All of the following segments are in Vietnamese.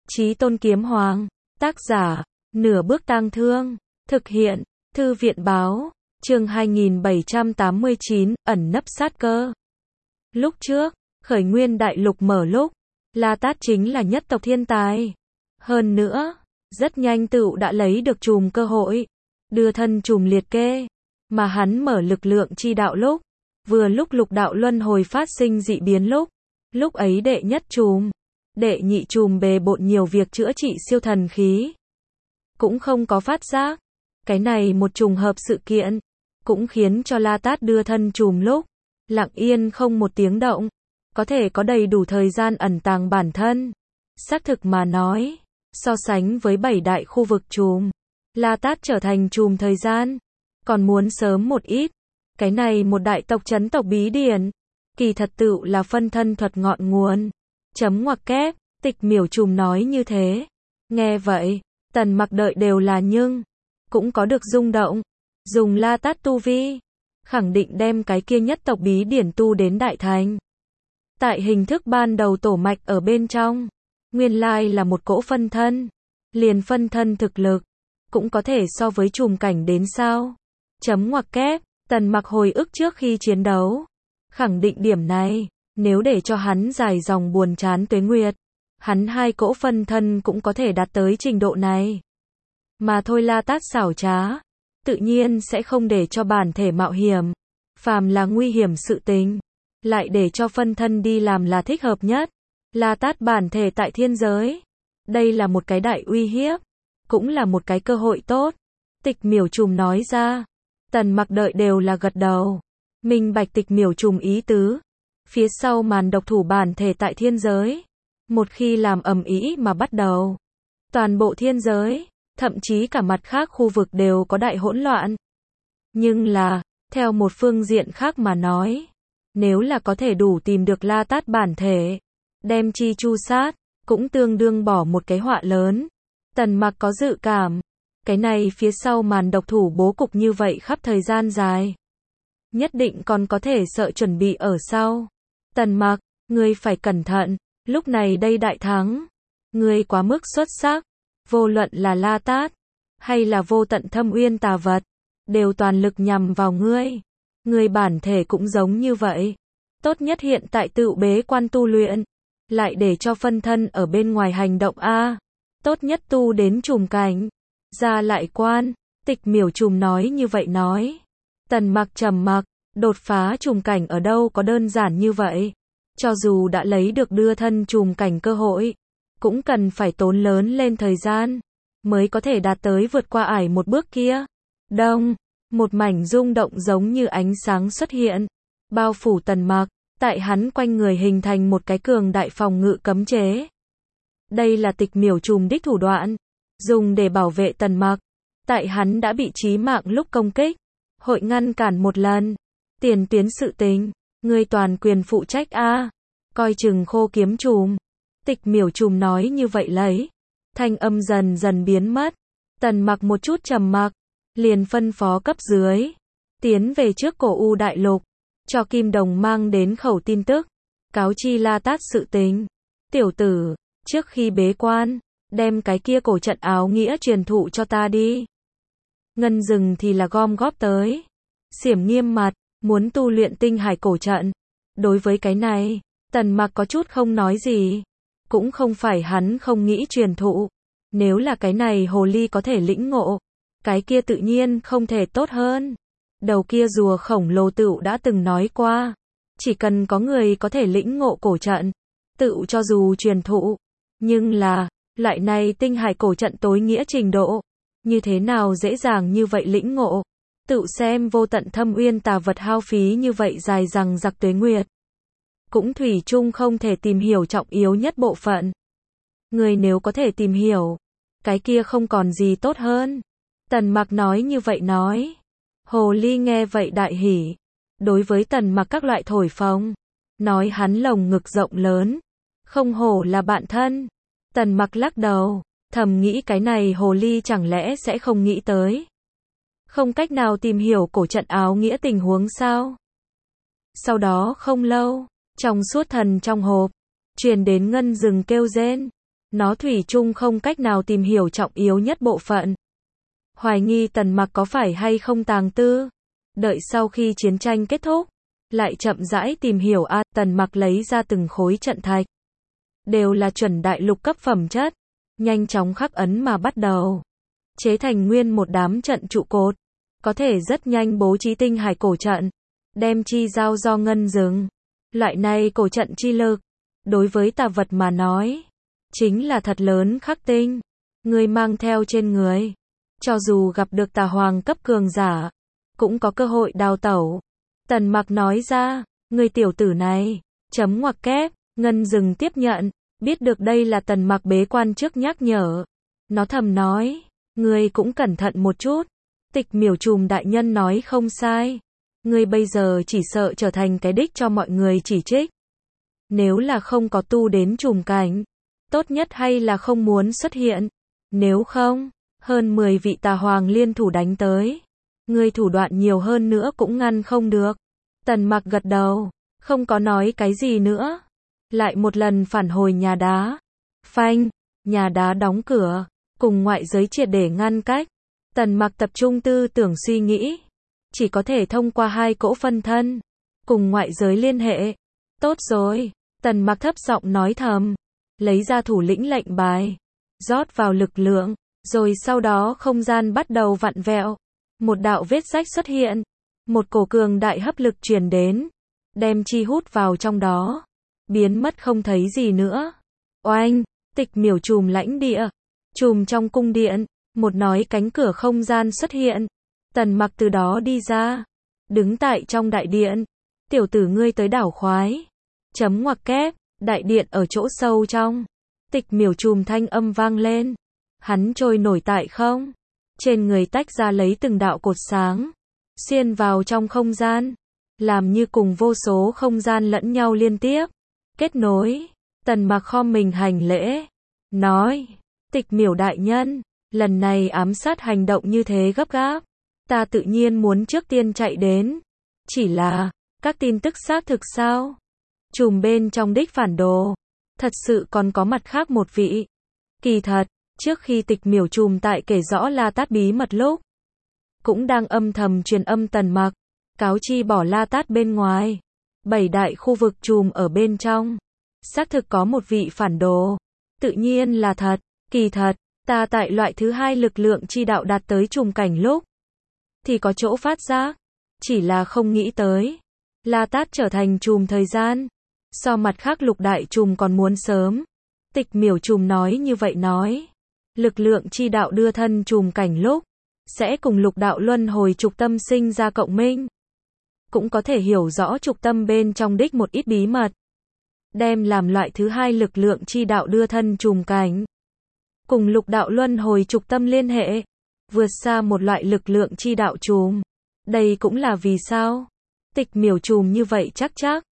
Chí Tôn Kiếm Hoàng. Tác giả, Nửa Bước Tang Thương. Thực hiện, Thư viện báo. Chương 2789, ẩn nấp sát cơ. Lúc trước, Khởi Nguyên Đại Lục mở lúc, La Tát chính là nhất tộc thiên tài. Hơn nữa, rất nhanh tựu đã lấy được chùm cơ hội, đưa thân chùm liệt kê, mà hắn mở lực lượng chi đạo lúc, vừa lúc lục đạo luân hồi phát sinh dị biến lúc ấy đệ nhất chùm, đệ nhị chùm bề bộn nhiều việc chữa trị siêu thần khí, cũng không có phát giác. Cái này một trùng hợp sự kiện, cũng khiến cho La Tát đưa thân chùm lúc, lặng yên không một tiếng động, có thể có đầy đủ thời gian ẩn tàng bản thân. Xác thực mà nói, so sánh với 7 đại khu vực chùm, La Tát trở thành chùm thời gian, còn muốn sớm một ít. Cái này một đại tộc chấn tộc bí điển, kỳ thật tựu là phân thân thuật ngọn nguồn. Chấm ngoặc kép, Tịch Miểu chùm nói như thế. Nghe vậy, Tần Mặc đợi đều là nhưng, cũng có được rung động. Dùng La Tát tu vi, khẳng định đem cái kia nhất tộc bí điển tu đến đại thành. Tại hình thức ban đầu tổ mạch ở bên trong, nguyên lai là một cỗ phân thân. Liền phân thân thực lực, cũng có thể so với chùm cảnh đến sao. Chấm ngoặc kép, Tần Mặc hồi ức trước khi chiến đấu. Khẳng định điểm này, nếu để cho hắn dài dòng buồn chán tuế nguyệt, hắn hai cỗ phân thân cũng có thể đạt tới trình độ này. Mà thôi La Tát xảo trá, tự nhiên sẽ không để cho bản thể mạo hiểm. Phàm là nguy hiểm sự tình, lại để cho phân thân đi làm là thích hợp nhất. La Tát bản thể tại thiên giới, đây là một cái đại uy hiếp, cũng là một cái cơ hội tốt. Tịch Miểu chùm nói ra. Tần Mặc đợi đều là gật đầu, minh bạch Tịch Miểu chùm ý tứ. Phía sau màn độc thủ bản thể tại thiên giới, một khi làm ầm ĩ mà bắt đầu, toàn bộ thiên giới, thậm chí cả mặt khác khu vực đều có đại hỗn loạn. Nhưng là, theo một phương diện khác mà nói, nếu là có thể đủ tìm được La Tát bản thể, đem chi chu sát, cũng tương đương bỏ một cái họa lớn. Tần Mặc có dự cảm, cái này phía sau màn độc thủ bố cục như vậy khắp thời gian dài, nhất định còn có thể sợ chuẩn bị ở sau. Tần Mặc, ngươi phải cẩn thận, lúc này đây đại thắng, ngươi quá mức xuất sắc, vô luận là La Tát, hay là vô tận thâm uyên tà vật, đều toàn lực nhằm vào ngươi. Ngươi bản thể cũng giống như vậy, tốt nhất hiện tại tự bế quan tu luyện, lại để cho phân thân ở bên ngoài hành động a, tốt nhất tu đến chùm cảnh, ra lại quan. Tịch Miểu chùm nói như vậy nói. Tần Mặc trầm mặc, đột phá chùm cảnh ở đâu có đơn giản như vậy. Cho dù đã lấy được đưa thân chùm cảnh cơ hội, cũng cần phải tốn lớn lên thời gian, mới có thể đạt tới vượt qua ải một bước kia. Đông, một mảnh rung động giống như ánh sáng xuất hiện, bao phủ Tần Mặc, tại hắn quanh người hình thành một cái cường đại phòng ngự cấm chế. Đây là Tịch Miểu chùm đích thủ đoạn, dùng để bảo vệ Tần Mặc, tại hắn đã bị chí mạng lúc công kích, hội ngăn cản một lần. Tiền tuyến sự tình, ngươi toàn quyền phụ trách a, coi chừng Khô Kiếm chùm. Tịch Miểu chùm nói như vậy lấy, thanh âm dần dần biến mất. Tần Mặc một chút trầm mặc, liền phân phó cấp dưới, tiến về trước Cổ U Đại Lục, cho Kim Đồng mang đến khẩu tin tức, cáo chi La Tát sự tình. Tiểu tử, trước khi bế quan, đem cái kia cổ trận áo nghĩa truyền thụ cho ta đi. Ngân Dừng thì là gom góp tới, xiểm nghiêm mặt, muốn tu luyện tinh hải cổ trận. Đối với cái này, Tần Mặc có chút không nói gì, cũng không phải hắn không nghĩ truyền thụ. Nếu là cái này hồ ly có thể lĩnh ngộ, cái kia tự nhiên không thể tốt hơn. Đầu kia rùa khổng lồ tựu đã từng nói qua, chỉ cần có người có thể lĩnh ngộ cổ trận, tựu cho dù truyền thụ. Nhưng là, loại này tinh hải cổ trận tối nghĩa trình độ, như thế nào dễ dàng như vậy lĩnh ngộ. Tựu xem vô tận thâm uyên tà vật hao phí như vậy dài dằng dặc tuế nguyệt, cũng thủy chung không thể tìm hiểu trọng yếu nhất bộ phận. Người nếu có thể tìm hiểu, cái kia không còn gì tốt hơn. Tần Mặc nói như vậy nói. Hồ ly nghe vậy đại hỉ, đối với Tần Mặc các loại thổi phồng, nói hắn lồng ngực rộng lớn, không hổ là bạn thân. Tần Mặc lắc đầu, thầm nghĩ cái này hồ ly chẳng lẽ sẽ không nghĩ tới, không cách nào tìm hiểu cổ trận áo nghĩa tình huống sao. Sau đó không lâu, trong suốt thần trong hộp, truyền đến Ngân Dừng kêu rên. nó thủy chung không cách nào tìm hiểu trọng yếu nhất bộ phận. Hoài nghi Tần Mặc có phải hay không tàng tư. Đợi sau khi chiến tranh kết thúc, lại chậm rãi tìm hiểu Tần Mặc lấy ra từng khối trận thạch. Đều là chuẩn đại lục cấp phẩm chất. Nhanh chóng khắc ấn mà bắt đầu. Chế thành nguyên một đám trận trụ cột. Có thể rất nhanh bố trí tinh hải cổ trận. Đem chi giao do ngân dừng. Loại này cổ trận chi lực. Đối với tà vật mà nói. Chính là thật lớn khắc tinh. Người mang theo trên người. Cho dù gặp được tà hoàng cấp cường giả. Cũng có cơ hội đào tẩu. Tần Mặc nói ra. Người tiểu tử này. Chấm ngoặc kép. Ngân dừng tiếp nhận. Biết được đây là Tần Mặc bế quan trước nhắc nhở. Nó thầm nói. Ngươi cũng cẩn thận một chút. Tịch miểu trùm đại nhân nói không sai. Ngươi bây giờ chỉ sợ trở thành cái đích cho mọi người chỉ trích. Nếu là không có tu đến trùm cảnh. Tốt nhất hay là không muốn xuất hiện. Nếu không, hơn 10 vị tà hoàng liên thủ đánh tới. Ngươi thủ đoạn nhiều hơn nữa cũng ngăn không được. Tần Mặc gật đầu. Không có nói cái gì nữa. Lại một lần phản hồi nhà đá. Phanh, nhà đá đóng cửa. Cùng ngoại giới triệt để ngăn cách. Tần Mặc tập trung tư tưởng suy nghĩ. Chỉ có thể thông qua hai cỗ phân thân. Cùng ngoại giới liên hệ. Tốt rồi. Tần Mặc thấp giọng nói thầm. Lấy ra thủ lĩnh lệnh bài. Rót vào lực lượng. Rồi sau đó không gian bắt đầu vặn vẹo. Một đạo vết rách xuất hiện. Một cổ cường đại hấp lực truyền đến. Đem chi hút vào trong đó. Biến mất không thấy gì nữa. Oanh. Tịch miểu trùm lãnh địa. Trùm trong cung điện. Một nói cánh cửa không gian xuất hiện. Tần Mặc từ đó đi ra. Đứng tại trong đại điện. Tiểu tử ngươi tới đảo khoái. Chấm ngoặc kép. Đại điện ở chỗ sâu trong. Tịch miểu trùm thanh âm vang lên. Hắn trôi nổi tại không. Trên người tách ra lấy từng đạo cột sáng. Xuyên vào trong không gian. Làm như cùng vô số không gian lẫn nhau liên tiếp. Kết nối. Tần Mặc khom mình hành lễ. Nói. Tịch miểu đại nhân. Lần này ám sát hành động như thế gấp gáp. Ta tự nhiên muốn trước tiên chạy đến. Chỉ là. Các tin tức xác thực sao? Trùm bên trong đích phản đồ. Thật sự còn có mặt khác một vị. Kỳ thật. Trước khi tịch miểu trùm tại kể rõ La Tát bí mật lúc. Cũng đang âm thầm truyền âm Tần Mặc. Cáo chi bỏ La Tát bên ngoài. 7 đại khu vực trùm ở bên trong. Xác thực có một vị phản đồ. Tự nhiên là thật. Kỳ thật. Ta tại loại thứ hai lực lượng chi đạo đạt tới trùm cảnh lúc. Thì có chỗ phát giác. Chỉ là không nghĩ tới. La Tát trở thành trùm thời gian. So mặt khác lục đại trùm còn muốn sớm. Tịch miểu trùm nói như vậy nói. Lực lượng chi đạo đưa thân trùm cảnh lúc. Sẽ cùng lục đạo luân hồi trục tâm sinh ra cộng minh. Cũng có thể hiểu rõ trục tâm bên trong đích một ít bí mật. Đem làm loại thứ hai lực lượng chi đạo đưa thân trùm cảnh. Cùng lục đạo luân hồi trục tâm liên hệ. Vượt xa một loại lực lượng chi đạo trùm. Đây cũng là vì sao. Tịch miểu trùm như vậy chắc.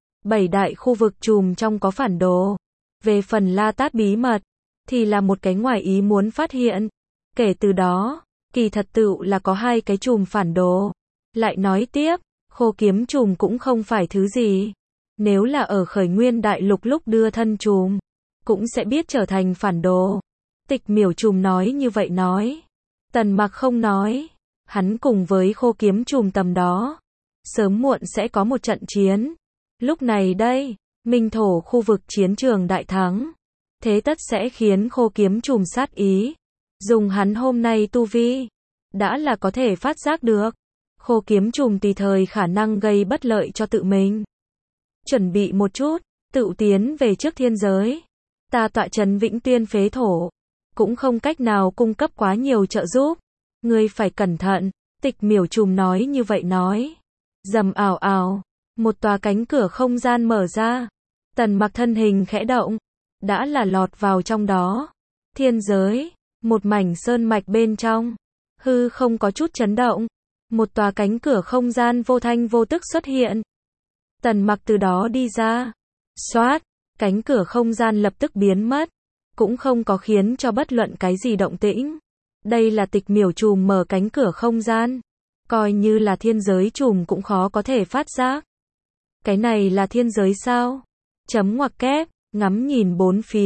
7 đại khu vực trùm trong có phản đồ. Về phần La Tát bí mật. Thì là một cái ngoài ý muốn phát hiện. Kể từ đó. Kỳ thật tựu là có hai cái trùm phản đồ. Lại nói tiếp. Khô kiếm trùm cũng không phải thứ gì. Nếu là ở khởi nguyên đại lục lúc đưa thân trùm. Cũng sẽ biết trở thành phản đồ. Tịch miểu trùm nói như vậy nói. Tần Mặc không nói. Hắn cùng với khô kiếm trùm tầm đó. Sớm muộn sẽ có một trận chiến. Lúc này đây. Minh thổ khu vực chiến trường đại thắng. Thế tất sẽ khiến khô kiếm trùm sát ý. Dùng hắn hôm nay tu vi. Đã là có thể phát giác được. Khô kiếm trùm tùy thời khả năng gây bất lợi cho tự mình. Chuẩn bị một chút. Tự tiến về trước thiên giới. Ta tọa trấn Vĩnh Tuyên phế thổ. Cũng không cách nào cung cấp quá nhiều trợ giúp. Ngươi phải cẩn thận. Tịch miểu trùm nói như vậy nói. Rầm ào ào. Một tòa cánh cửa không gian mở ra. Tần Mặc thân hình khẽ động. Đã là lọt vào trong đó. Thiên giới. Một mảnh sơn mạch bên trong. Hư không có chút chấn động. Một tòa cánh cửa không gian vô thanh vô tức xuất hiện. Tần Mặc từ đó đi ra. Xoát. Cánh cửa không gian lập tức biến mất. Cũng không có khiến cho bất luận cái gì động tĩnh. Đây là tịch miểu trùm mở cánh cửa không gian. Coi như là thiên giới trùm cũng khó có thể phát giác. Cái này là thiên giới sao? Chấm ngoặc kép. Ngắm nhìn bốn phía.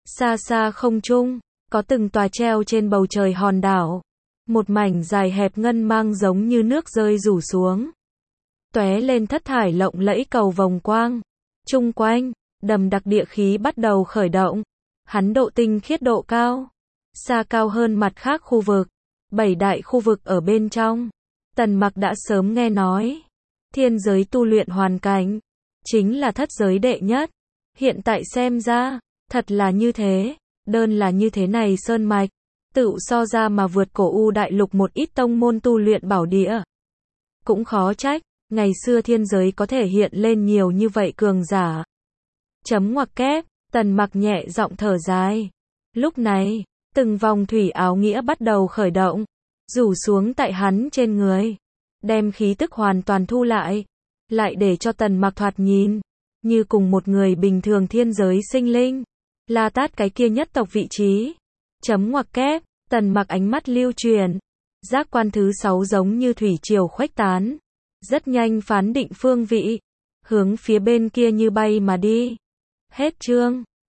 Xa xa không trung, có từng tòa treo trên bầu trời hòn đảo. Một mảnh dài hẹp ngân mang giống như nước rơi rủ xuống. Tóe lên thất thải lộng lẫy cầu vồng quang. Chung quanh, đầm đặc địa khí bắt đầu khởi động. Hắn độ tinh khiết độ cao. Xa cao hơn mặt khác khu vực. 7 đại khu vực ở bên trong. Tần Mặc đã sớm nghe nói. Thiên giới tu luyện hoàn cảnh. Chính là thất giới đệ nhất. Hiện tại xem ra, thật là như thế. Đơn là như thế này sơn mạch. Tự so ra mà vượt cổ U đại lục một ít tông môn tu luyện bảo địa. Cũng khó trách, ngày xưa thiên giới có thể hiện lên nhiều như vậy cường giả. Chấm ngoặc kép, Tần Mặc nhẹ giọng thở dài. Lúc này, từng vòng thủy áo nghĩa bắt đầu khởi động, rủ xuống tại hắn trên người, đem khí tức hoàn toàn thu lại, lại để cho Tần Mặc thoạt nhìn như cùng một người bình thường thiên giới sinh linh. La Tát cái kia nhất tộc vị trí. Chấm ngoặc kép, Tần Mặc ánh mắt lưu truyền, giác quan thứ 6 giống như thủy triều khuếch tán, rất nhanh phán định phương vị, hướng phía bên kia như bay mà đi. Hết chương.